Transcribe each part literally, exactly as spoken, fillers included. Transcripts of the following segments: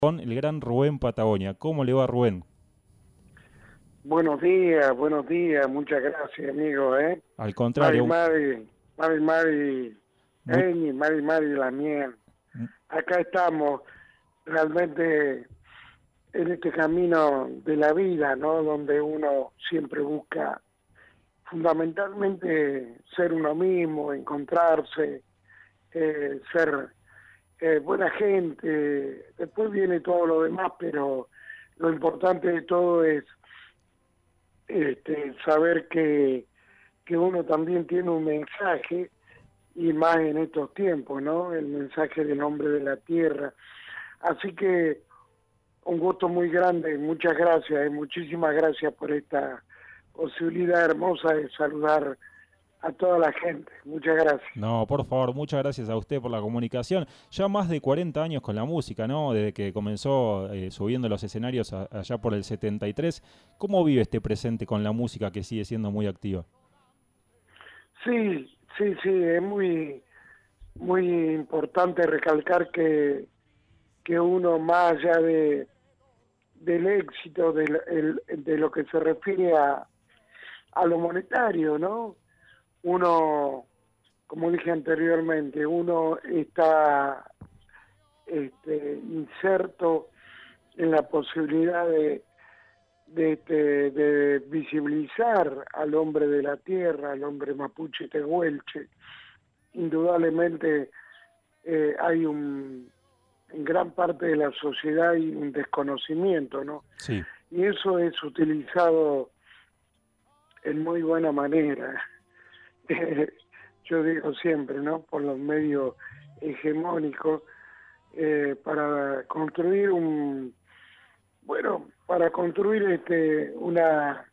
Con el gran Rubén Patagonia. ¿Cómo le va, Rubén? Buenos días, buenos días, muchas gracias, amigo, ¿eh? Al Mari, contrario, Mari, Mari, Mari, muy, Eni, Mari, Mari, la miel. Acá estamos realmente en este camino de la vida, ¿no? Donde uno siempre busca fundamentalmente ser uno mismo, encontrarse, eh, ser eh, buena gente. Después viene todo lo demás, pero lo importante de todo es este, saber que, que uno también tiene un mensaje, y más en estos tiempos, ¿no? El mensaje del hombre de la tierra. Así que un gusto muy grande, muchas gracias, y muchísimas gracias por esta posibilidad hermosa de saludar a toda la gente. Muchas gracias. no, por favor, muchas gracias a usted por la comunicación. Ya más de cuarenta años con la música, ¿no? Desde que comenzó eh, subiendo los escenarios a- allá por el setenta y tres. ¿Cómo vive este presente con la música que sigue siendo muy activa? Sí, sí, sí, es muy, muy importante recalcar que, que uno más allá de, del éxito, de, el, de lo que se refiere a, a lo monetario, ¿no? Uno, como dije anteriormente, uno está este, inserto en la posibilidad de, de, de, de visibilizar al hombre de la tierra, al hombre mapuche tehuelche. Indudablemente eh, hay un, en gran parte de la sociedad hay un desconocimiento, ¿no? Sí, Y eso es utilizado en muy buena manera. Yo digo siempre, ¿no? Por los medios hegemónicos, eh, para construir un, bueno, para construir este una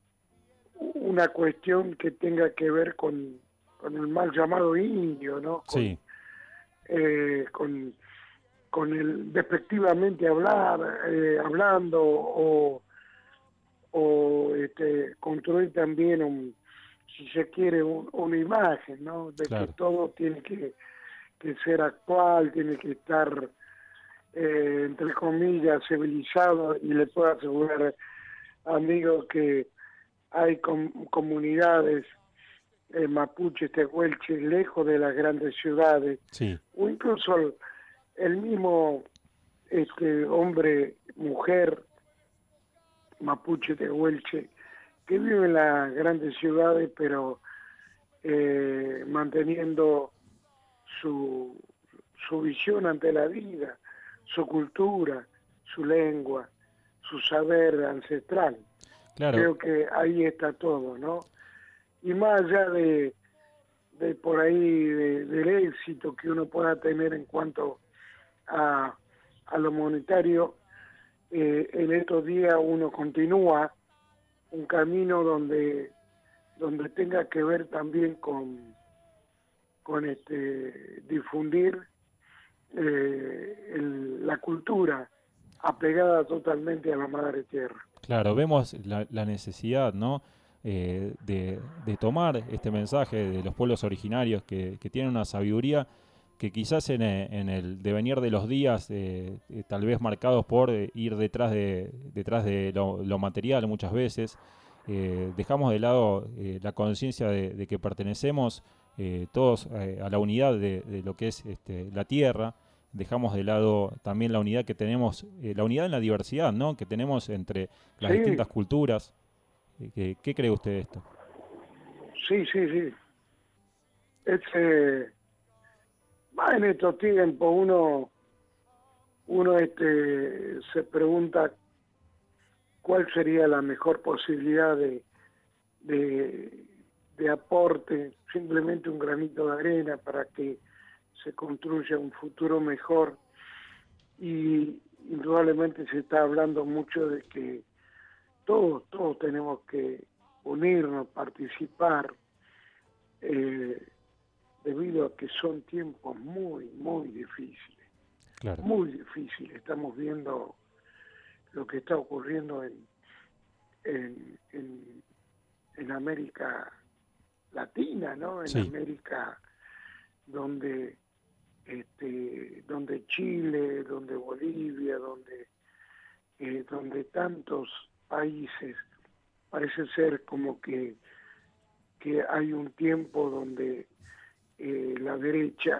una cuestión que tenga que ver con, con el mal llamado indio, ¿no? Con sí, eh, con, con el despectivamente hablar, eh, hablando o, o este, construir también un, si se quiere, un, una imagen, ¿no? De que claro. todo tiene que, que ser actual, tiene que estar, eh, entre comillas, civilizado, y le puedo asegurar, amigos, que hay com comunidades eh, mapuches, tehuelches, lejos de las grandes ciudades, Sí, o incluso el, el mismo este hombre, mujer, mapuche, tehuelche, que vive en las grandes ciudades, pero eh, manteniendo su, su visión ante la vida, su cultura, su lengua, su saber ancestral. claro. Creo que ahí está todo, ¿no? Y más allá de, de por ahí, de, del éxito que uno pueda tener en cuanto a, a lo monetario, eh, en estos días uno continúa un camino donde, donde tenga que ver también con, con este, difundir eh, el, la cultura apegada totalmente a la madre tierra. Claro, vemos la, la necesidad, ¿no? Eh, de, de tomar este mensaje de los pueblos originarios que, que tienen una sabiduría que quizás en, e- en el devenir de los días, eh, eh, tal vez marcados por eh, ir detrás de, detrás de lo, lo material muchas veces, eh, dejamos de lado eh, la conciencia de, de que pertenecemos eh, todos eh, a la unidad de, de lo que es este, la tierra. Dejamos de lado también la unidad que tenemos, eh, la unidad en la diversidad, ¿no? Que tenemos entre las Sí, distintas culturas. Eh, ¿Qué, qué cree usted de esto? sí, sí, sí. Es, eh, más en estos tiempos uno, uno este, se pregunta cuál sería la mejor posibilidad de, de, de aporte, simplemente un granito de arena para que se construya un futuro mejor. Y indudablemente se está hablando mucho de que todos, todos tenemos que unirnos, participar, eh, debido a que son tiempos muy, muy difíciles, Claro. muy difíciles. Estamos viendo lo que está ocurriendo en, en, en, en América Latina, ¿no? En Sí, América, donde este, donde Chile, donde Bolivia, donde, eh, donde tantos países, parece ser como que, que hay un tiempo donde eh, la derecha,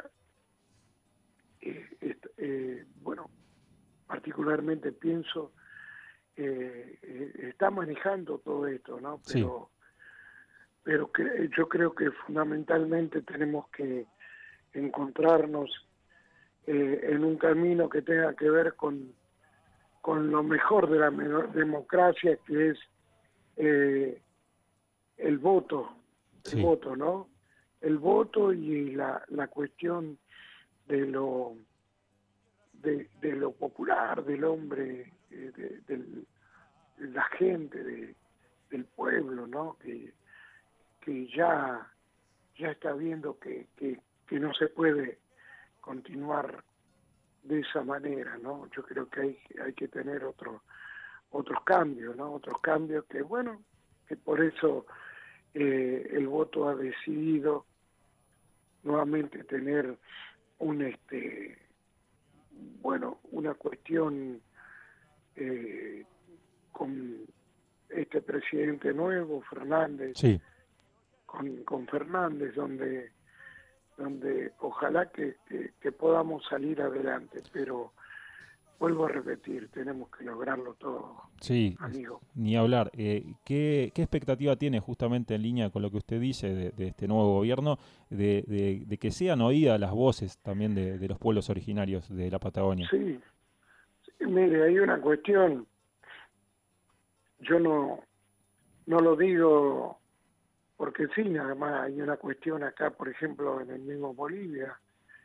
eh, est- eh, bueno, particularmente pienso, eh, eh, está manejando todo esto, ¿no? Sí, Pero, pero cre- yo creo que fundamentalmente tenemos que encontrarnos eh, en un camino que tenga que ver con, con lo mejor de la me- democracia, que es eh, el voto, el sí, voto, ¿no? El voto y la, la cuestión de lo de, de lo popular, del hombre, eh, de, del- de la gente, de, del pueblo, ¿no? Que, que ya, ya está viendo que, que, que no se puede continuar de esa manera, ¿no? Yo creo que hay, hay que tener otro, otros cambios, ¿no? Otros cambios que, bueno, que por eso eh, el voto ha decidido nuevamente tener un, este, bueno, una cuestión eh, con este presidente nuevo, Fernández, sí. con, con Fernández, donde donde ojalá que, que, que podamos salir adelante, pero vuelvo a repetir, tenemos que lograrlo todo, Sí, es- amigo. ni hablar. Eh, ¿qué, qué expectativa tiene justamente en línea con lo que usted dice de, de este nuevo gobierno, de, de- de que sean oídas las voces también de, de los pueblos originarios de la Patagonia? Sí, sí, mire, hay una cuestión, yo no, no lo digo porque sí, nada más hay una cuestión acá, por ejemplo, en el mismo Bolivia,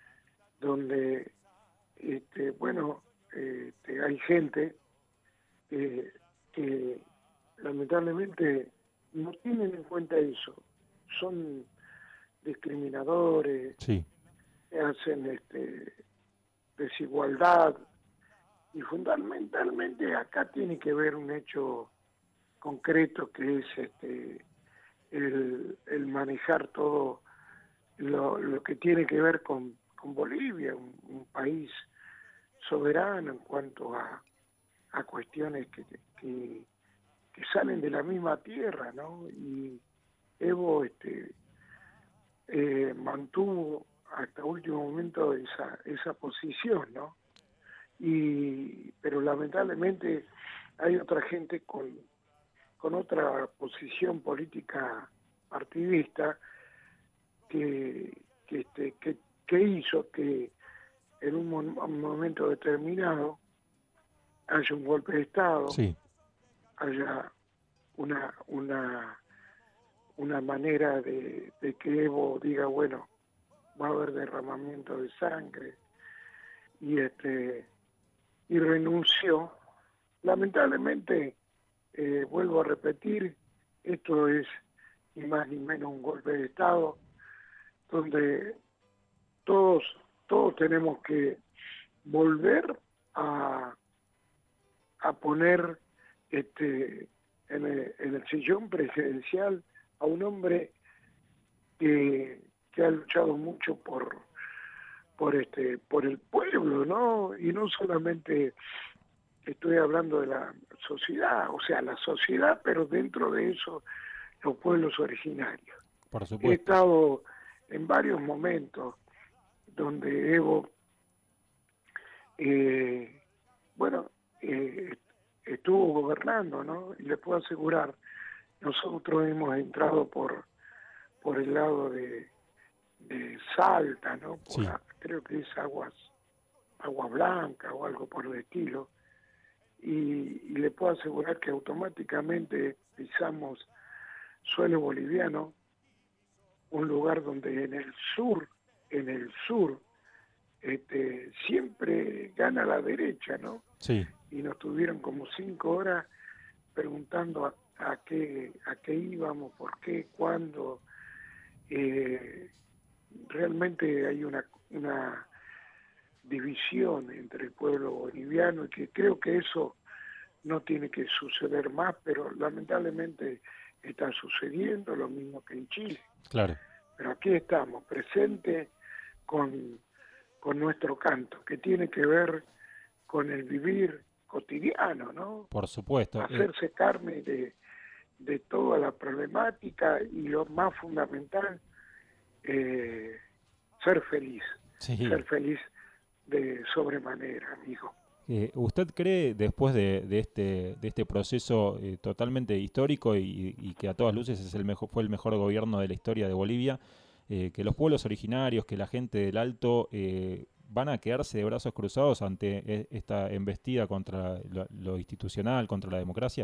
donde, este, bueno, este, hay gente eh, que lamentablemente no tienen en cuenta eso, son discriminadores, Sí, hacen este, desigualdad y fundamentalmente acá tiene que ver un hecho concreto que es este, el, el manejar todo lo, lo que tiene que ver con, con Bolivia, un, un país soberano en cuanto a, a cuestiones que, que, que salen de la misma tierra, ¿no? Y Evo este, eh, mantuvo hasta último momento esa, esa posición, ¿no? Y, pero lamentablemente hay otra gente con, con otra posición política partidista que, que, este, que, que hizo que en un, mo- un momento determinado haya un golpe de Estado, sí, haya una, una, una manera de, de que Evo diga, bueno, va a haber derramamiento de sangre, y este y renunció. Lamentablemente, eh, vuelvo a repetir, esto es ni más ni menos un golpe de Estado, donde todos, todos tenemos que volver a, a poner este en el, en el sillón presidencial a un hombre que, que ha luchado mucho por por este por el pueblo, ¿no? Y no solamente estoy hablando de la sociedad, o sea, la sociedad, pero dentro de eso los pueblos originarios. por He supuesto. estado en varios momentos donde Evo, eh, bueno, eh, estuvo gobernando, ¿no? Y les puedo asegurar, nosotros hemos entrado por por el lado de, de Salta, ¿no? Por Sí, la- creo que es Aguas, Agua Blanca o algo por el estilo, y, y le puedo asegurar que automáticamente pisamos suelo boliviano, un lugar donde en el sur, en el sur, este, siempre gana la derecha, ¿no? sí, Y nos tuvieron como cinco horas preguntando a, a qué a qué íbamos, por qué, cuándo. Eh, realmente hay una, una división entre el pueblo boliviano y que creo que eso no tiene que suceder más, pero lamentablemente está sucediendo lo mismo que en Chile. claro. Pero aquí estamos, presentes con, con nuestro canto, que tiene que ver con el vivir cotidiano, ¿no? Por supuesto. Hacerse eh... carne de, de toda la problemática y lo más fundamental, eh, ser feliz, sí. ser feliz de sobremanera, amigo. Eh, ¿Usted cree, después de, de, este, de este proceso eh, totalmente histórico y, y que a todas luces es el mejor, fue el mejor gobierno de la historia de Bolivia, eh, que los pueblos originarios, que la gente del Alto eh, van a quedarse de brazos cruzados ante esta embestida contra lo, lo institucional, contra la democracia?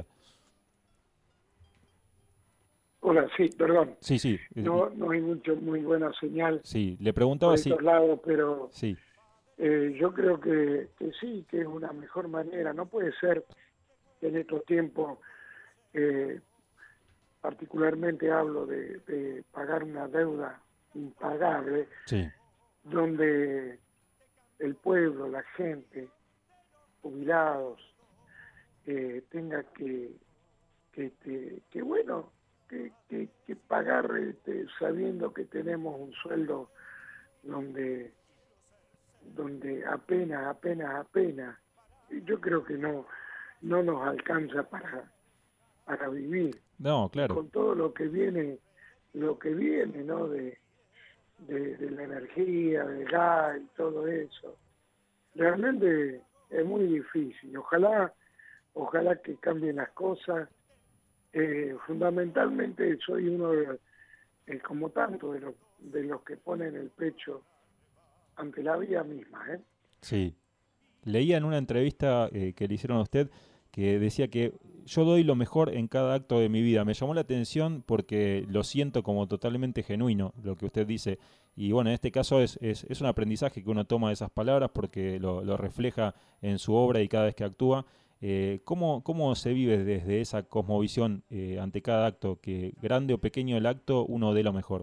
Hola, sí, perdón. Sí, sí. No, no hay mucho, muy buena señal. Sí, le preguntaba por si... estos lados, pero sí. eh, yo creo que, que sí, que es una mejor manera. No puede ser que en estos tiempos, eh, particularmente hablo de, de pagar una deuda impagable, sí. donde el pueblo, la gente, jubilados, eh, tenga que, que, que, que bueno, que, que, que pagar este, sabiendo que tenemos un sueldo donde donde apenas, apenas, apenas, yo creo que no no nos alcanza para para vivir. No, claro. Y con todo lo que viene, lo que viene, ¿no? De, de, de la energía, del gas y todo eso. Realmente es muy difícil. Ojalá, ojalá que cambien las cosas. Eh, fundamentalmente soy uno de, eh, como tanto, de los, de los que ponen el pecho ante la vida misma, ¿eh? Sí. Leía en una entrevista eh, que le hicieron a usted que decía que yo doy lo mejor en cada acto de mi vida. Me llamó la atención porque lo siento como totalmente genuino lo que usted dice. Y bueno, en este caso es, es, es un aprendizaje que uno toma de esas palabras porque lo, lo refleja en su obra y cada vez que actúa. Eh, ¿cómo, ¿Cómo se vive desde esa cosmovisión eh, ante cada acto? Que grande o pequeño el acto, uno dé lo mejor.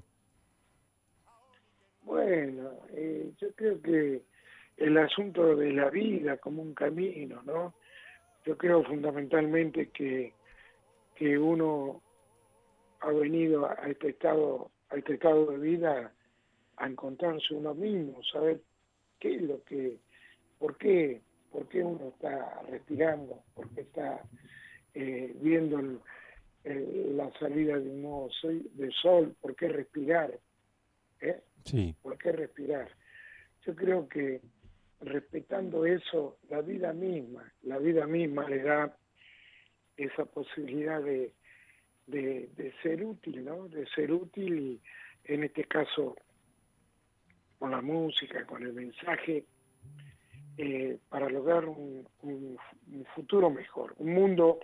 Bueno, eh, yo creo que el asunto de la vida como un camino, ¿no? Yo creo fundamentalmente que, que uno ha venido a este estado, a este estado de vida a encontrarse uno mismo, saber qué es lo que, por qué, por qué uno está respirando, por qué está eh, viendo el, el, la salida de un nuevo sol, de sol, por qué respirar, ¿eh? Sí. ¿Por qué respirar? Yo creo que respetando eso, la vida misma, la vida misma le da esa posibilidad de, de, de ser útil, ¿no? De ser útil y en este caso con la música, con el mensaje, eh, para lograr un, un, un futuro mejor, un mundo,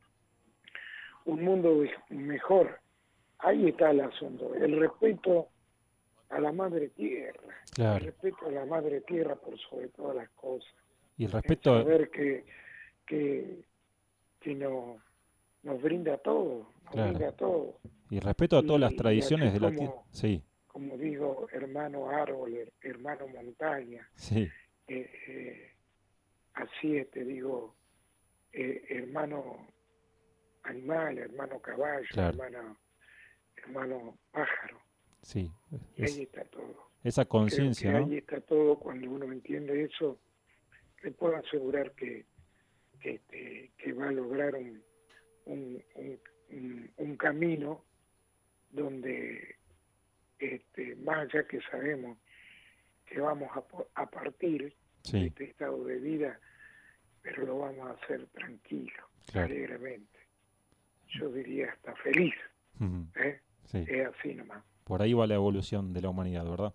un mundo mejor. Ahí está el asunto, el respeto a la madre tierra, claro. El respeto a la madre tierra por sobre todas las cosas. Y el respeto... El saber que, que, que no, nos brinda todo, nos claro. brinda todo. Y el respeto a todas y, las tradiciones de la como, tierra. Sí. Como digo, hermano árbol, hermano montaña. Sí. Eh, eh, así es, te digo, eh, hermano animal, hermano caballo, claro. hermano, hermano pájaro. Sí, y ahí está todo. Esa conciencia, ¿no? Ahí está todo. Cuando uno entiende eso, le puedo asegurar que, que, este, que va a lograr un, un, un, un camino donde, este, más allá que sabemos que vamos a, a partir sí. de este estado de vida, pero lo vamos a hacer tranquilo, claro. alegremente. Yo diría hasta feliz. Uh-huh. ¿eh? Sí. Es así nomás. Por ahí va la evolución de la humanidad, ¿verdad?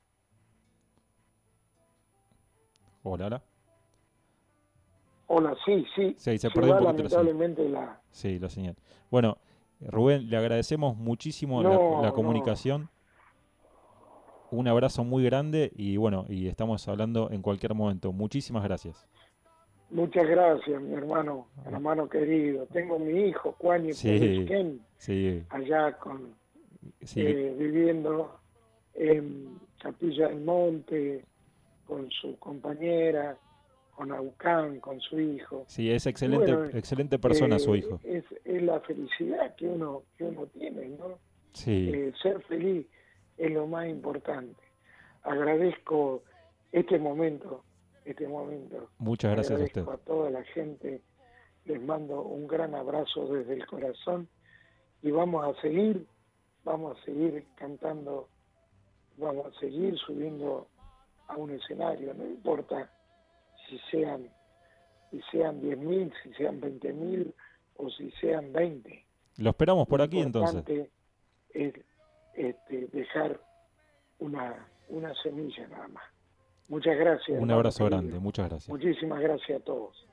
Hola, hola. Hola, sí, sí. Sí, se perdió un poquito lamentablemente la, la... Sí, la señal. Bueno, Rubén, le agradecemos muchísimo no, la, la comunicación. No. Un abrazo muy grande y bueno, y estamos hablando en cualquier momento. Muchísimas gracias. Muchas gracias, mi hermano, hermano querido. Tengo mi hijo, Juan sí, sí. allá con, sí. eh, viviendo en Capilla del Monte, con su compañera, con Aucán, con su hijo. Sí, es excelente, bueno, excelente persona eh, su hijo. Es, es la felicidad que uno, que uno tiene, ¿no? Sí. Eh, ser feliz es lo más importante. Agradezco este momento, este momento. Muchas gracias a usted. A toda la gente, les mando un gran abrazo desde el corazón y vamos a seguir, vamos a seguir cantando, vamos a seguir subiendo a un escenario, no importa si sean, si sean diez mil, si sean veinte mil o si sean veinte. Lo esperamos por Lo aquí entonces. importante es este, dejar una, una semilla nada más. Muchas gracias. Un abrazo grande, muchas gracias. Muchísimas gracias a todos.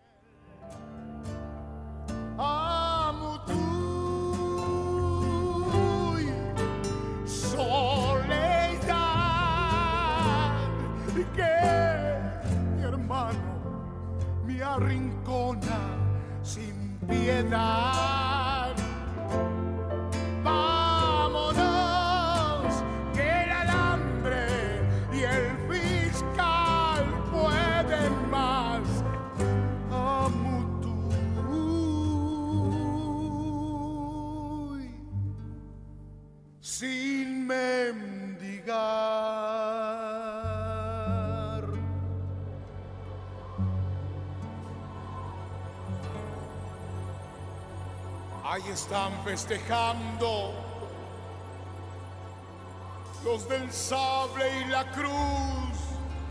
Arrincona sin piedad. Vámonos, que el alambre y el fiscal pueden más. Amutuy, sin mendigar. Ahí están festejando los del sable y la cruz.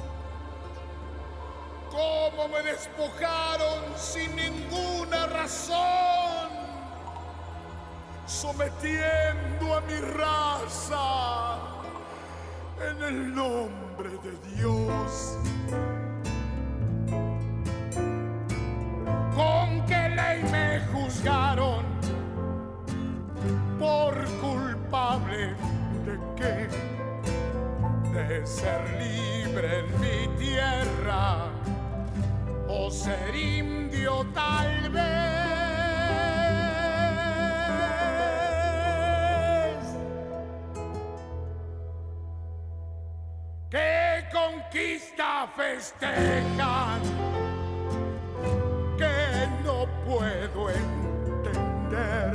Cómo me despojaron sin ninguna razón, sometiendo a mi raza en el nombre de Dios. ¿Con qué ley me juzgaron? ¿Por culpable de qué? De ser libre en mi tierra o ser indio tal vez. ¿Qué conquista festejan que no puedo entender?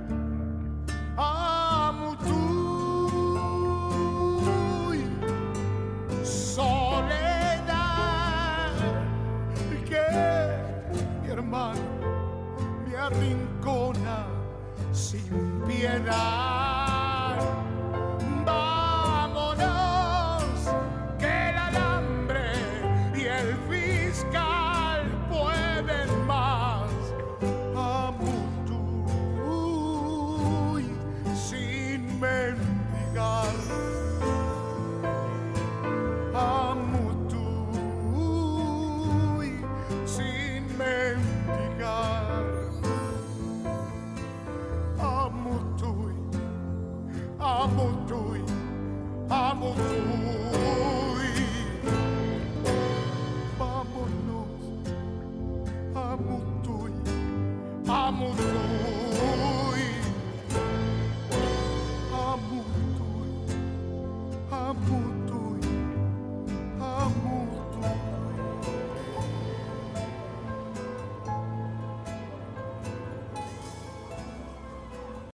Amutuy, soledad, que mi hermano me arrincona sin piedad. Vámonos, que el alambre y el fiscal pueden más. Amutuy, sin mendigar. Amutuy, sin mendigar. Amutuy, amutuy, amutuy. Vámonos, amutuy, amutuy.